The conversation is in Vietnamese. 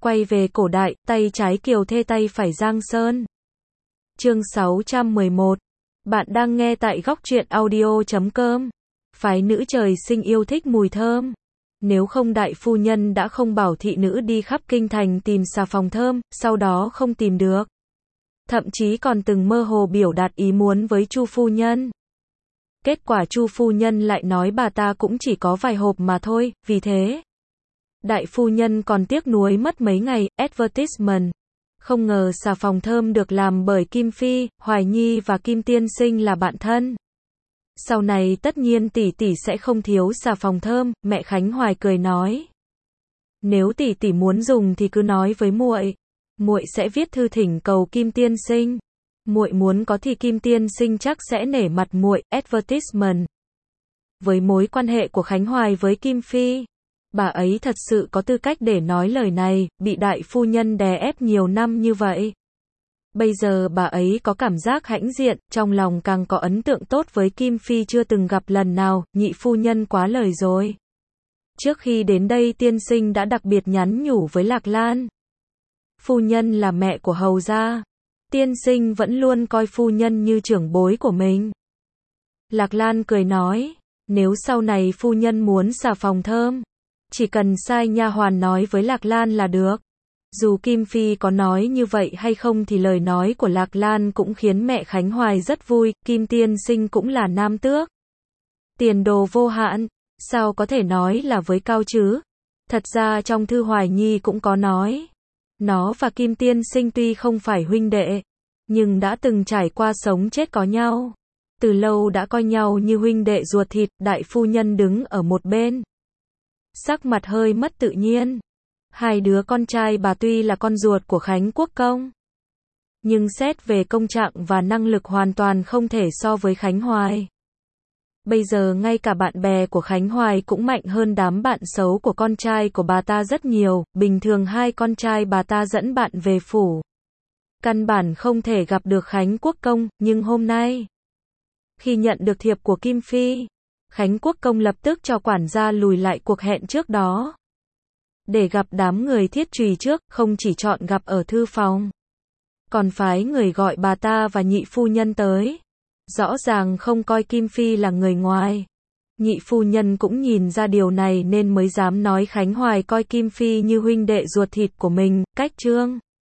Quay về cổ đại, tay trái Kiều Thê tay phải Giang Sơn. Chương 611. Bạn đang nghe tại góc truyện audio.com. Phái nữ trời sinh yêu thích mùi thơm. Nếu không đại phu nhân đã không bảo thị nữ đi khắp kinh thành tìm xà phòng thơm, sau đó không tìm được. Thậm chí còn từng mơ hồ biểu đạt ý muốn với Chu phu nhân. Kết quả Chu phu nhân lại nói bà ta cũng chỉ có vài hộp mà thôi, vì thế đại phu nhân còn tiếc nuối mất mấy ngày. Advertisement. Không ngờ xà phòng thơm được làm bởi Kim Phi, Hoài Nhi và Kim Tiên Sinh là bạn thân. Sau này tất nhiên tỷ tỷ sẽ không thiếu xà phòng thơm. Mẹ Khánh Hoài cười nói, nếu tỷ tỷ muốn dùng thì cứ nói với muội, muội sẽ viết thư thỉnh cầu Kim Tiên Sinh. Muội muốn có thì Kim Tiên Sinh chắc sẽ nể mặt muội. Advertisement. Với mối quan hệ của Khánh Hoài với Kim Phi, bà ấy thật sự có tư cách để nói lời này, bị đại phu nhân đè ép nhiều năm như vậy. Bây giờ bà ấy có cảm giác hãnh diện, trong lòng càng có ấn tượng tốt với Kim Phi chưa từng gặp lần nào. Nhị phu nhân quá lời rồi. Trước khi đến đây tiên sinh đã đặc biệt nhắn nhủ với Lạc Lan. Phu nhân là mẹ của hầu gia. Tiên sinh vẫn luôn coi phu nhân như trưởng bối của mình. Lạc Lan cười nói, nếu sau này phu nhân muốn xà phòng thơm, chỉ cần sai nha hoàn nói với Lạc Lan là được. Dù Kim Phi có nói như vậy hay không thì lời nói của Lạc Lan cũng khiến mẹ Khánh Hoài rất vui. Kim Tiên Sinh cũng là nam tước, tiền đồ vô hạn, sao có thể nói là với cao chứ? Thật ra trong thư Hoài Nhi cũng có nói, nó và Kim Tiên Sinh tuy không phải huynh đệ, nhưng đã từng trải qua sống chết có nhau. Từ lâu đã coi nhau như huynh đệ ruột thịt. Đại phu nhân đứng ở một bên, sắc mặt hơi mất tự nhiên. Hai đứa con trai bà tuy là con ruột của Khánh Quốc Công, nhưng xét về công trạng và năng lực hoàn toàn không thể so với Khánh Hoài. Bây giờ ngay cả bạn bè của Khánh Hoài cũng mạnh hơn đám bạn xấu của con trai của bà ta rất nhiều. Bình thường hai con trai bà ta dẫn bạn về phủ, căn bản không thể gặp được Khánh Quốc Công, nhưng hôm nay, khi nhận được thiệp của Kim Phi, Khánh Quốc Công lập tức cho quản gia lùi lại cuộc hẹn trước đó, để gặp đám người thiết trùy trước. Không chỉ chọn gặp ở thư phòng, còn phái người gọi bà ta và nhị phu nhân tới. Rõ ràng không coi Kim Phi là người ngoài. Nhị phu nhân cũng nhìn ra điều này nên mới dám nói Khánh Hoài coi Kim Phi như huynh đệ ruột thịt của mình. Cách trương